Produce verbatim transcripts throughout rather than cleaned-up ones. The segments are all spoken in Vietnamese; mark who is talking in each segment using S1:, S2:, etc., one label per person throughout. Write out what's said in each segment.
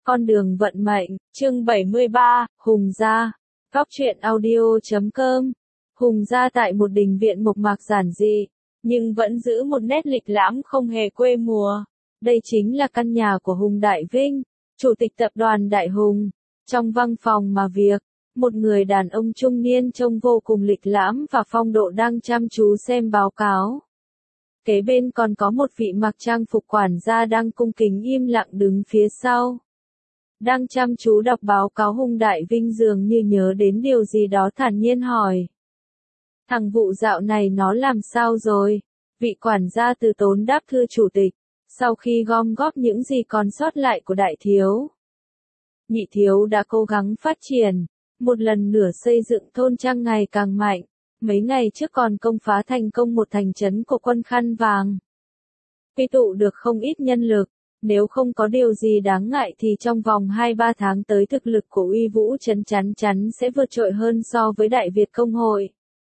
S1: Con đường vận mệnh, chương bảy mươi ba, Hùng Gia. Góc truyện audio chấm com. Hùng Gia tại một đình viện mộc mạc giản dị, nhưng vẫn giữ một nét lịch lãm không hề quê mùa. Đây chính là căn nhà của Hùng Đại Vinh, chủ tịch tập đoàn Đại Hùng. Trong văn phòng mà việc, một người đàn ông trung niên trông vô cùng lịch lãm và phong độ đang chăm chú xem báo cáo. Kế bên còn có một vị mặc trang phục quản gia đang cung kính im lặng đứng phía sau. Đang chăm chú đọc báo cáo, Hùng Đại Vinh dường như nhớ đến điều gì đó thản nhiên hỏi. Thằng Vụ dạo này nó làm sao rồi? Vị quản gia từ tốn đáp, thưa chủ tịch, sau khi gom góp những gì còn sót lại của Đại Thiếu. Nhị Thiếu đã cố gắng phát triển, một lần nữa xây dựng thôn trang ngày càng mạnh, mấy ngày trước còn công phá thành công một thành trấn của quân khăn vàng. Quy tụ được không ít nhân lực. Nếu không có điều gì đáng ngại thì trong vòng hai ba tháng tới thực lực của Uy Vũ Trấn chắn chắn sẽ vượt trội hơn so với Đại Việt Công hội.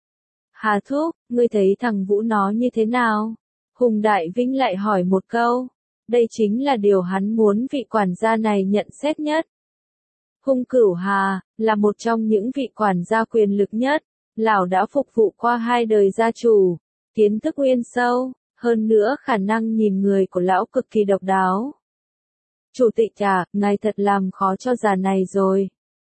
S1: Hà Thúc, ngươi thấy thằng Vũ nó như thế nào? Hùng Đại Vinh lại hỏi một câu. Đây chính là điều hắn muốn vị quản gia này nhận xét nhất. Hùng Cửu Hà, là một trong những vị quản gia quyền lực nhất, lão đã phục vụ qua hai đời gia chủ, kiến thức uyên sâu. Hơn nữa khả năng nhìn người của lão cực kỳ độc đáo. Chủ tịch à, ngài thật làm khó cho già này rồi.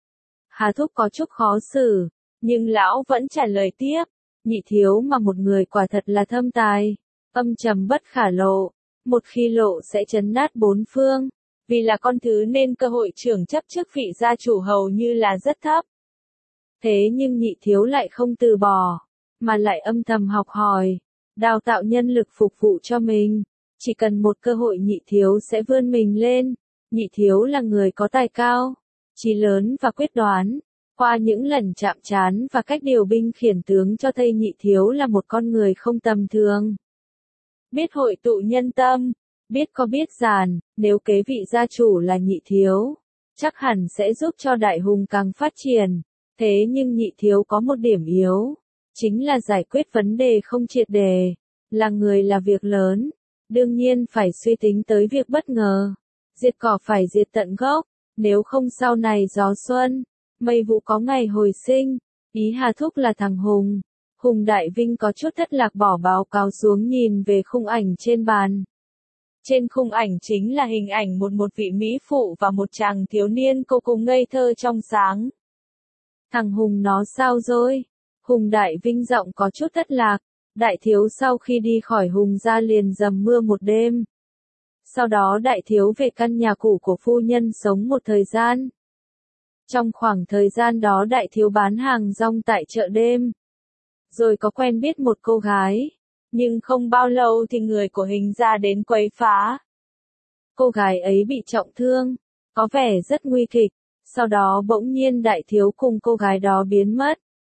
S1: Hà Thúc có chút khó xử, nhưng lão vẫn trả lời tiếp. Nhị Thiếu mà một người quả thật là thâm tài, âm trầm bất khả lộ, một khi lộ sẽ chấn nát bốn phương, vì là con thứ nên cơ hội trưởng chấp chức vị gia chủ hầu như là rất thấp. Thế nhưng Nhị Thiếu lại không từ bỏ, mà lại âm thầm học hỏi. Đào tạo nhân lực phục vụ cho mình, chỉ cần một cơ hội Nhị Thiếu sẽ vươn mình lên. Nhị Thiếu là người có tài cao, chí lớn và quyết đoán. Qua những lần chạm trán và cách điều binh khiển tướng cho thấy Nhị Thiếu là một con người không tầm thường. Biết hội tụ nhân tâm, biết có biết dàn, nếu kế vị gia chủ là Nhị Thiếu, chắc hẳn sẽ giúp cho Đại Hùng càng phát triển. Thế nhưng Nhị Thiếu có một điểm yếu. Chính là giải quyết vấn đề không triệt đề, là người là việc lớn, đương nhiên phải suy tính tới việc bất ngờ. Diệt cỏ phải diệt tận gốc, nếu không sau này gió xuân, mây vụ có ngày hồi sinh. Ý Hà Thúc là thằng Hùng. Hùng Đại Vinh có chút thất lạc bỏ báo cáo xuống nhìn về khung ảnh trên bàn. Trên khung ảnh chính là hình ảnh một một vị mỹ phụ và một chàng thiếu niên cô cùng ngây thơ trong sáng. Thằng Hùng nó sao rồi? Hùng Đại Vinh giọng có chút thất lạc. Đại Thiếu sau khi đi khỏi Hùng gia liền dầm mưa một đêm. Sau đó Đại Thiếu về căn nhà cũ của phu nhân sống một thời gian. Trong khoảng thời gian đó Đại Thiếu bán hàng rong tại chợ đêm. Rồi có quen biết một cô gái. Nhưng không bao lâu thì người của Hình gia đến quấy phá. Cô gái ấy bị trọng thương, có vẻ rất nguy kịch. Sau đó bỗng nhiên Đại Thiếu cùng cô gái đó biến mất.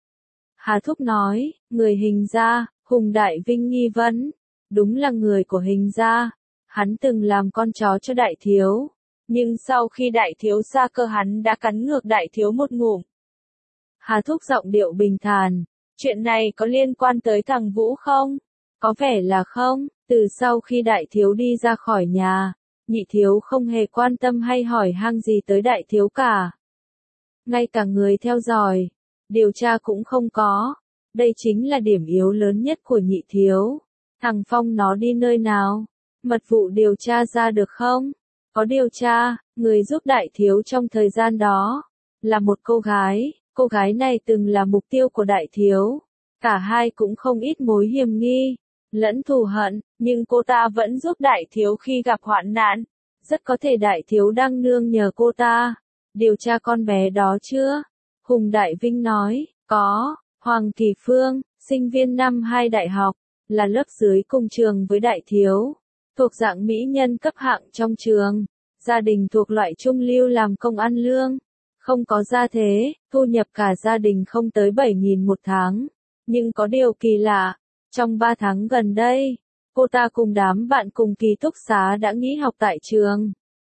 S1: Hà Thúc nói, người Hình gia. Hùng Đại Vinh nghi vấn, đúng là người của Hình gia. Hắn từng làm con chó cho Đại Thiếu, nhưng sau khi Đại Thiếu xa cơ hắn đã cắn ngược Đại Thiếu một ngụm. Hà Thúc giọng điệu bình thản, chuyện này có liên quan tới thằng Vũ không? Có vẻ là không. Từ sau khi Đại Thiếu đi ra khỏi nhà, Nhị Thiếu không hề quan tâm hay hỏi han gì tới Đại Thiếu cả. Ngay cả người theo dõi, điều tra cũng không có. Đây chính là điểm yếu lớn nhất của Nhị Thiếu. Thằng Phong nó đi nơi nào? Mật vụ điều tra ra được không? Có điều tra, người giúp Đại Thiếu trong thời gian đó là một cô gái. Cô gái này từng là mục tiêu của Đại Thiếu. Cả hai cũng không ít mối hiềm nghi, lẫn thù hận, nhưng cô ta vẫn giúp Đại Thiếu khi gặp hoạn nạn. Rất có thể Đại Thiếu đang nương nhờ cô ta. Điều tra con bé đó chưa? Hùng Đại Vinh nói, có. Hoàng Kỳ Phương, sinh viên năm hai đại học, là lớp dưới cùng trường với Đại Thiếu, thuộc dạng mỹ nhân cấp hạng trong trường, gia đình thuộc loại trung lưu làm công ăn lương, không có gia thế, thu nhập cả gia đình không tới bảy nghìn một tháng, nhưng có điều kỳ lạ, trong ba tháng gần đây, cô ta cùng đám bạn cùng ký túc xá đã nghỉ học tại trường,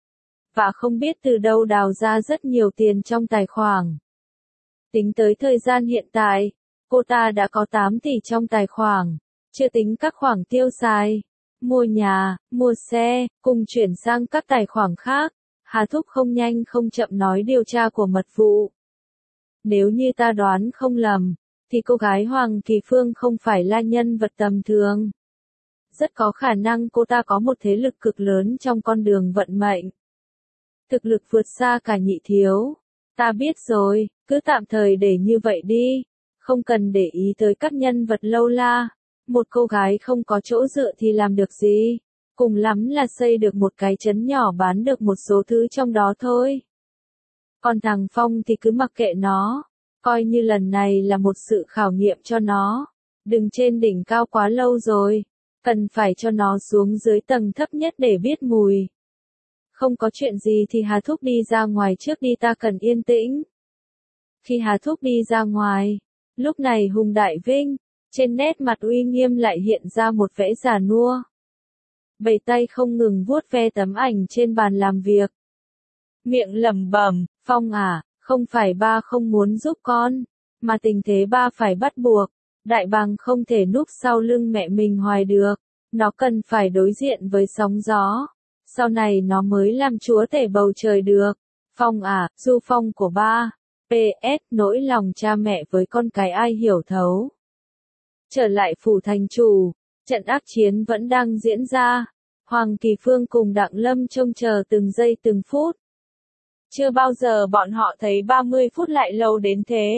S1: và không biết từ đâu đào ra rất nhiều tiền trong tài khoản. Tính tới thời gian hiện tại, cô ta đã có tám tỷ trong tài khoản, chưa tính các khoản tiêu xài, mua nhà, mua xe, cùng chuyển sang các tài khoản khác. Hà Thúc không nhanh không chậm nói điều tra của mật vụ. Nếu như ta đoán không lầm, thì cô gái Hoàng Kỳ Phương không phải là nhân vật tầm thường. Rất có khả năng cô ta có một thế lực cực lớn trong con đường vận mệnh. Thực lực vượt xa cả Nhị Thiếu. Ta biết rồi, cứ tạm thời để như vậy đi. Không cần để ý tới các nhân vật lâu la. Một cô gái không có chỗ dựa thì làm được gì. Cùng lắm là xây được một cái trấn nhỏ bán được một số thứ trong đó thôi. Còn thằng Phong thì cứ mặc kệ nó. Coi như lần này là một sự khảo nghiệm cho nó. Đừng trên đỉnh cao quá lâu rồi. Cần phải cho nó xuống dưới tầng thấp nhất để biết mùi. Không có chuyện gì thì Hà Thúc đi ra ngoài trước đi, ta cần yên tĩnh. Khi Hà Thúc đi ra ngoài, lúc này Hùng Đại Vinh, trên nét mặt uy nghiêm lại hiện ra một vẻ già nua. Bảy tay không ngừng vuốt ve tấm ảnh trên bàn làm việc. Miệng lẩm bẩm, Phong à, không phải ba không muốn giúp con, mà tình thế ba phải bắt buộc. Đại bàng không thể núp sau lưng mẹ mình hoài được, nó cần phải đối diện với sóng gió. Sau này nó mới làm chúa tể bầu trời được. Phong à, du phong của ba. pê ét nỗi lòng cha mẹ với con cái ai hiểu thấu. Trở lại phủ thành chủ, trận ác chiến vẫn đang diễn ra. Hoàng Kỳ Phương cùng Đặng Lâm trông chờ từng giây từng phút. Chưa bao giờ bọn họ thấy ba mươi phút lại lâu đến thế.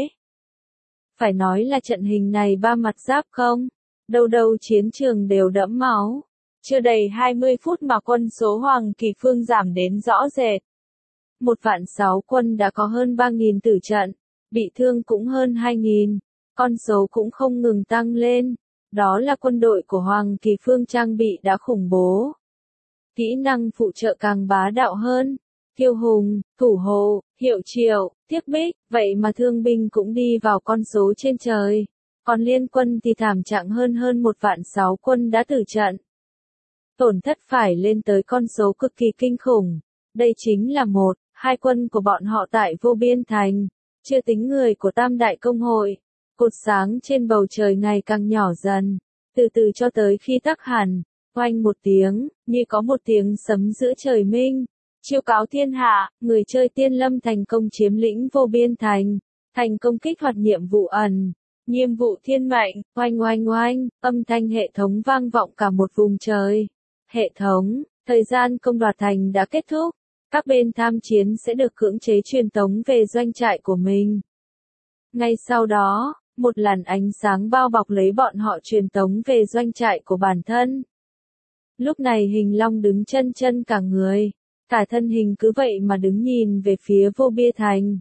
S1: Phải nói là trận hình này ba mặt giáp không? Đâu đâu chiến trường đều đẫm máu. Chưa đầy hai mươi phút mà quân số Hoàng Kỳ Phương giảm đến rõ rệt. Một vạn sáu quân đã có hơn ba nghìn tử trận, bị thương cũng hơn hai nghìn, con số cũng không ngừng tăng lên. Đó là quân đội của Hoàng Kỳ Phương trang bị đã khủng bố. Kỹ năng phụ trợ càng bá đạo hơn. Kiêu Hùng, Thủ Hộ, Hiệu Triệu, Tiếc Bích, vậy mà thương binh cũng đi vào con số trên trời. Còn liên quân thì thảm trạng hơn hơn một vạn sáu quân đã tử trận. Tổn thất phải lên tới con số cực kỳ kinh khủng. Đây chính là một, hai quân của bọn họ tại Vô Biên Thành, chưa tính người của Tam Đại Công Hội. Cột sáng trên bầu trời ngày càng nhỏ dần, từ từ cho tới khi tắt hẳn, oanh một tiếng, như có một tiếng sấm giữa trời minh. Chiêu cáo thiên hạ, người chơi Tiên Lâm thành công chiếm lĩnh Vô Biên Thành, thành công kích hoạt nhiệm vụ ẩn. Nhiệm vụ thiên mệnh, oanh oanh oanh, âm thanh hệ thống vang vọng cả một vùng trời. Hệ thống, thời gian công đoạt thành đã kết thúc. Các bên tham chiến sẽ được cưỡng chế truyền tống về doanh trại của mình. Ngay sau đó, một làn ánh sáng bao bọc lấy bọn họ truyền tống về doanh trại của bản thân. Lúc này Hình Long đứng chân chân cả người, cả thân hình cứ vậy mà đứng nhìn về phía Vô Biên Thành.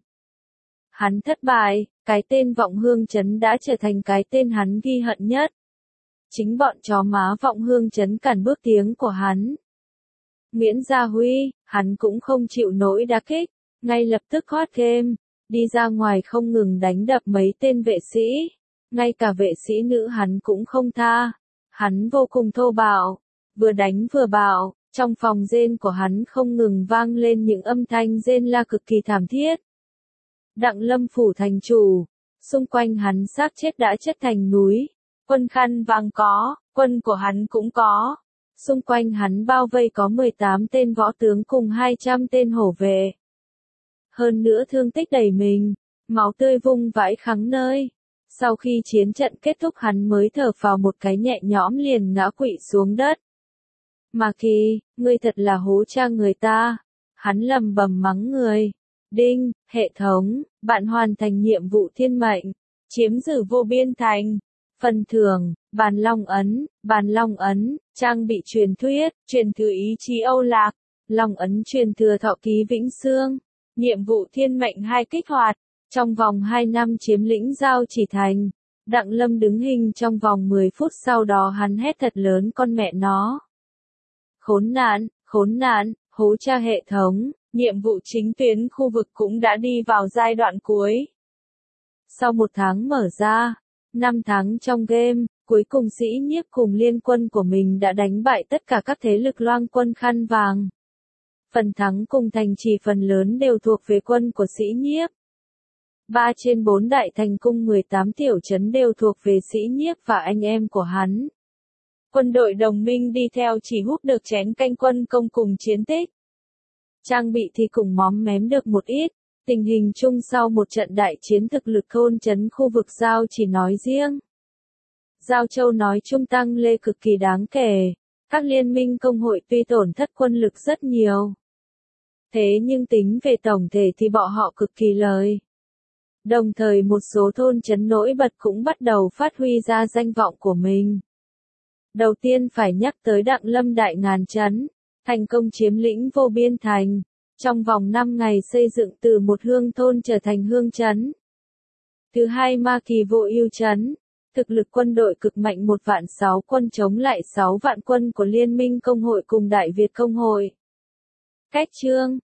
S1: Hắn thất bại, cái tên Vọng Hương Trấn đã trở thành cái tên hắn ghi hận nhất. Chính bọn chó má Vọng Hương Trấn cản bước tiến của hắn. Miễn Gia Huy, hắn cũng không chịu nổi đả kích, ngay lập tức thoát game, đi ra ngoài không ngừng đánh đập mấy tên vệ sĩ, ngay cả vệ sĩ nữ hắn cũng không tha. Hắn vô cùng thô bạo, vừa đánh vừa bạo, trong phòng rên của hắn không ngừng vang lên những âm thanh rên la cực kỳ thảm thiết. Đặng Lâm phủ thành chủ, xung quanh hắn xác chết đã chất thành núi, quân khăn vàng có, quân của hắn cũng có. Xung quanh hắn bao vây có mười tám tên võ tướng cùng hai trăm tên hổ vệ. Hơn nữa thương tích đầy mình, máu tươi vung vãi khắp nơi. Sau khi chiến trận kết thúc hắn mới thở phào một cái nhẹ nhõm liền ngã quỵ xuống đất. Mà Kỳ, ngươi thật là hố cha người ta. Hắn lầm bầm mắng người. Đinh, hệ thống, bạn hoàn thành nhiệm vụ thiên mệnh, chiếm giữ Vô Biên Thành. Phần thưởng, bàn long ấn, bàn long ấn, trang bị truyền thuyết, truyền thừa ý chí Âu Lạc, long ấn truyền thừa thọ ký vĩnh xương, nhiệm vụ thiên mệnh hai kích hoạt, trong vòng hai năm chiếm lĩnh Giao Chỉ Thành. Đặng Lâm đứng hình trong vòng mười phút sau đó hắn hét thật lớn con mẹ nó. Khốn nạn, khốn nạn, hố cha hệ thống, nhiệm vụ chính tuyến khu vực cũng đã đi vào giai đoạn cuối. Sau một tháng mở ra, năm tháng trong game, cuối cùng Sĩ Nhiếp cùng liên quân của mình đã đánh bại tất cả các thế lực loang quân khăn vàng. Phần thắng cùng thành trì phần lớn đều thuộc về quân của Sĩ Nhiếp. Ba trên bốn đại thành cung mười tám tiểu trấn đều thuộc về Sĩ Nhiếp và anh em của hắn. Quân đội đồng minh đi theo chỉ hút được chén canh quân công cùng chiến tích. trang bị thì cũng móm mém được một ít. Tình hình chung sau một trận đại chiến thực lực thôn trấn khu vực Giao Chỉ nói riêng, Giao Châu nói chung tăng lên cực kỳ đáng kể. Các liên minh công hội tuy tổn thất quân lực rất nhiều, thế nhưng tính về tổng thể thì bọn họ cực kỳ lợi. Đồng thời một số thôn trấn nổi bật cũng bắt đầu phát huy ra danh vọng của mình. Đầu tiên phải nhắc tới Đặng Lâm Đại Ngàn Trấn, thành công chiếm lĩnh Vô Biên Thành, trong vòng năm ngày xây dựng từ một hương thôn trở thành hương trấn. Thứ hai Ma Kỳ Vô Ưu Trấn, thực lực quân đội cực mạnh một vạn sáu quân chống lại sáu vạn quân của Liên minh Công hội cùng Đại Việt Công hội. Cách chương